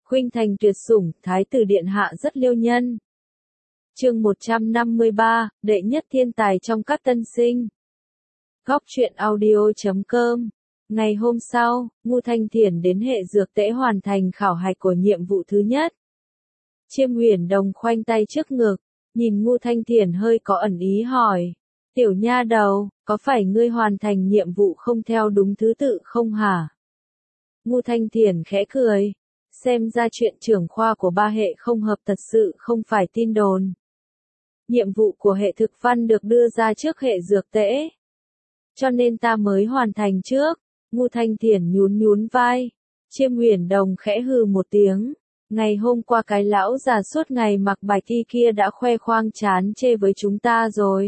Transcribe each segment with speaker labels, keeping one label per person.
Speaker 1: Khuynh thành tuyệt sủng, thái tử điện hạ rất liêu nhân. Chương 153, đệ nhất thiên tài trong các tân sinh. Góc truyện audio.com. Ngày hôm sau, Ngô Thanh Thiển đến hệ dược tễ hoàn thành khảo hạch của nhiệm vụ thứ nhất. Chiêm Huyền Đồng khoanh tay trước ngực, nhìn Ngô Thanh Thiển hơi có ẩn ý hỏi. Tiểu nha đầu, có phải ngươi hoàn thành nhiệm vụ không theo đúng thứ tự không hả? Ngô Thanh Thiển khẽ cười. Xem ra chuyện trưởng khoa của ba hệ không hợp thật sự không phải tin đồn. Nhiệm vụ của hệ thực văn được đưa ra trước hệ dược tễ. Cho nên ta mới hoàn thành trước. Ngô Thanh Thiển nhún vai. Chiêm Huyền Đồng khẽ hừ một tiếng. Ngày hôm qua cái lão già suốt ngày mặc bạch y kia đã khoe khoang chán chê với chúng ta rồi.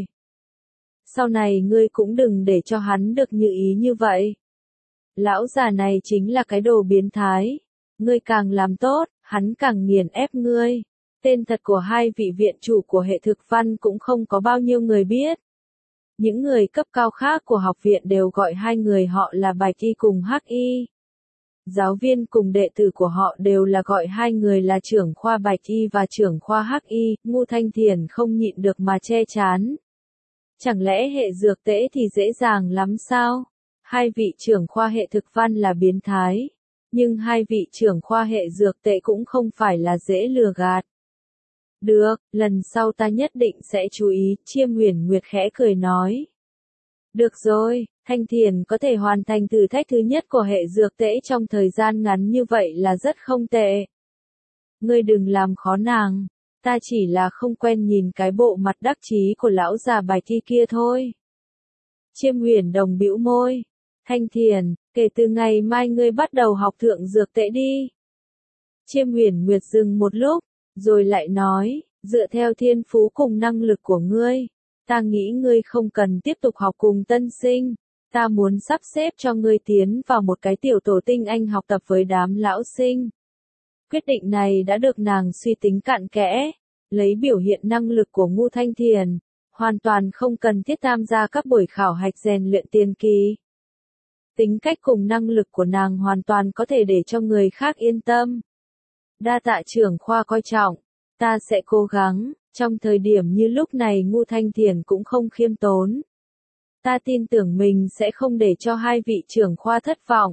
Speaker 1: Sau này ngươi cũng đừng để cho hắn được như ý như vậy. Lão già này chính là cái đồ biến thái. Ngươi càng làm tốt, hắn càng nghiền ép ngươi. Tên thật của hai vị viện chủ của hệ thực văn cũng không có bao nhiêu người biết. Những người cấp cao khác của học viện đều gọi hai người họ là Bạch Y cùng Hắc Y. Giáo viên cùng đệ tử của họ đều là gọi hai người là trưởng khoa Bạch Y và trưởng khoa Hắc Y. Ngô Thanh Thiển không nhịn được mà che chán. Chẳng lẽ hệ dược tễ thì dễ dàng lắm sao? Hai vị trưởng khoa hệ thực văn là biến thái. Nhưng hai vị trưởng khoa hệ dược tệ cũng không phải là dễ lừa gạt. Được, lần sau ta nhất định sẽ chú ý, Chiêm Huyền Nguyệt khẽ cười nói. Được rồi, Thanh Thiền có thể hoàn thành thử thách thứ nhất của hệ dược tễ trong thời gian ngắn như vậy là rất không tệ. Ngươi đừng làm khó nàng, ta chỉ là không quen nhìn cái bộ mặt đắc chí của lão già Bạch Y kia thôi. Chiêm Huyền Đồng bĩu môi. Thanh Thiền, kể từ ngày mai ngươi bắt đầu học thượng dược tễ đi. Chiêm Huyền Nguyệt dừng một lúc, rồi lại nói, dựa theo thiên phú cùng năng lực của ngươi, ta nghĩ ngươi không cần tiếp tục học cùng tân sinh, ta muốn sắp xếp cho ngươi tiến vào một cái tiểu tổ tinh anh học tập với đám lão sinh. Quyết định này đã được nàng suy tính cặn kẽ, lấy biểu hiện năng lực của Ngô Thanh Thiền, hoàn toàn không cần thiết tham gia các buổi khảo hạch rèn luyện tiền kỳ. Tính cách cùng năng lực của nàng hoàn toàn có thể để cho người khác yên tâm. Đa tạ trưởng khoa coi trọng, ta sẽ cố gắng, trong thời điểm như lúc này Ngô Thanh Thiển cũng không khiêm tốn. Ta tin tưởng mình sẽ không để cho hai vị trưởng khoa thất vọng.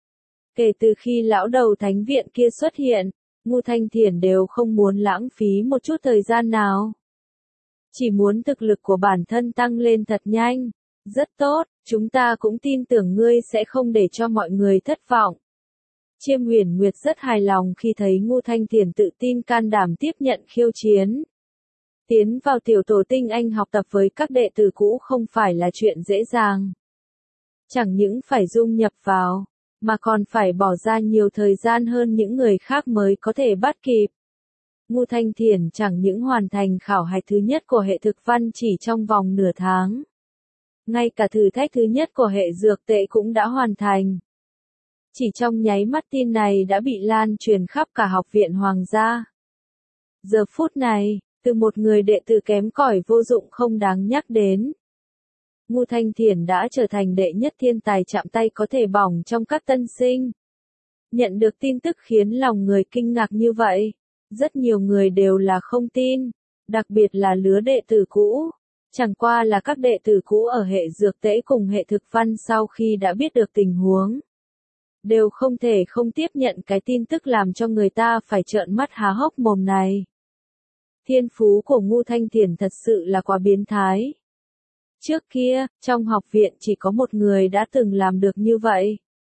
Speaker 1: Kể từ khi lão đầu thánh viện kia xuất hiện, Ngô Thanh Thiển đều không muốn lãng phí một chút thời gian nào. Chỉ muốn thực lực của bản thân tăng lên thật nhanh. Rất tốt, chúng ta cũng tin tưởng ngươi sẽ không để cho mọi người thất vọng. Chiêm Huyền Nguyệt rất hài lòng khi thấy Ngô Thanh Thiển tự tin can đảm tiếp nhận khiêu chiến. Tiến vào tiểu tổ tinh anh học tập với các đệ tử cũ không phải là chuyện dễ dàng. Chẳng những phải dung nhập vào, mà còn phải bỏ ra nhiều thời gian hơn những người khác mới có thể bắt kịp. Ngô Thanh Thiển chẳng những hoàn thành khảo hạch thứ nhất của hệ thực văn chỉ trong vòng nửa tháng. Ngay cả thử thách thứ nhất của hệ dược tệ cũng đã hoàn thành. Chỉ trong nháy mắt tin này đã bị lan truyền khắp cả học viện hoàng gia. Giờ phút này, từ một người đệ tử kém cỏi vô dụng không đáng nhắc đến. Ngô Thanh Thiển đã trở thành đệ nhất thiên tài chạm tay có thể bỏng trong các tân sinh. Nhận được tin tức khiến lòng người kinh ngạc như vậy. Rất nhiều người đều là không tin, đặc biệt là lứa đệ tử cũ. Chẳng qua là các đệ tử cũ ở hệ dược tễ cùng hệ thực văn sau khi đã biết được tình huống. Đều không thể không tiếp nhận cái tin tức làm cho người ta phải trợn mắt há hốc mồm này. Thiên phú của Ngô Thanh Thiển thật sự là quá biến thái. Trước kia, trong học viện chỉ có một người đã từng làm được như vậy.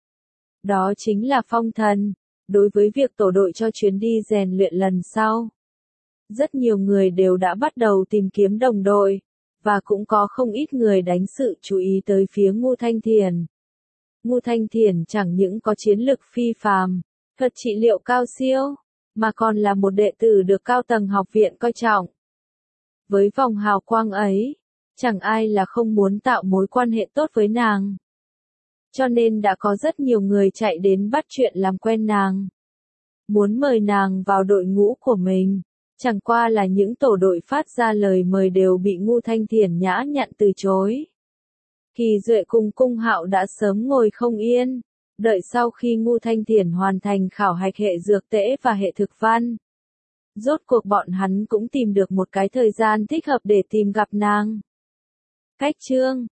Speaker 1: Đó chính là Phong Thần, đối với việc tổ đội cho chuyến đi rèn luyện lần sau. Rất nhiều người đều đã bắt đầu tìm kiếm đồng đội. Và cũng có không ít người đánh sự chú ý tới phía Ngô Thanh Thiển. Ngô Thanh Thiển chẳng những có chiến lực phi phàm, thuật trị liệu cao siêu, mà còn là một đệ tử được cao tầng học viện coi trọng. Với vòng hào quang ấy, chẳng ai là không muốn tạo mối quan hệ tốt với nàng. Cho nên đã có rất nhiều người chạy đến bắt chuyện làm quen nàng. Muốn mời nàng vào đội ngũ của mình. Chẳng qua là những tổ đội phát ra lời mời đều bị Ngô Thanh Thiển nhã nhặn từ chối. Kỳ Duệ cùng Cung Hạo đã sớm ngồi không yên. Đợi sau khi Ngu Thanh Thiển hoàn thành khảo hạch hệ dược tễ và hệ thực văn, rốt cuộc bọn hắn cũng tìm được một cái thời gian thích hợp để tìm gặp nàng. Cách chương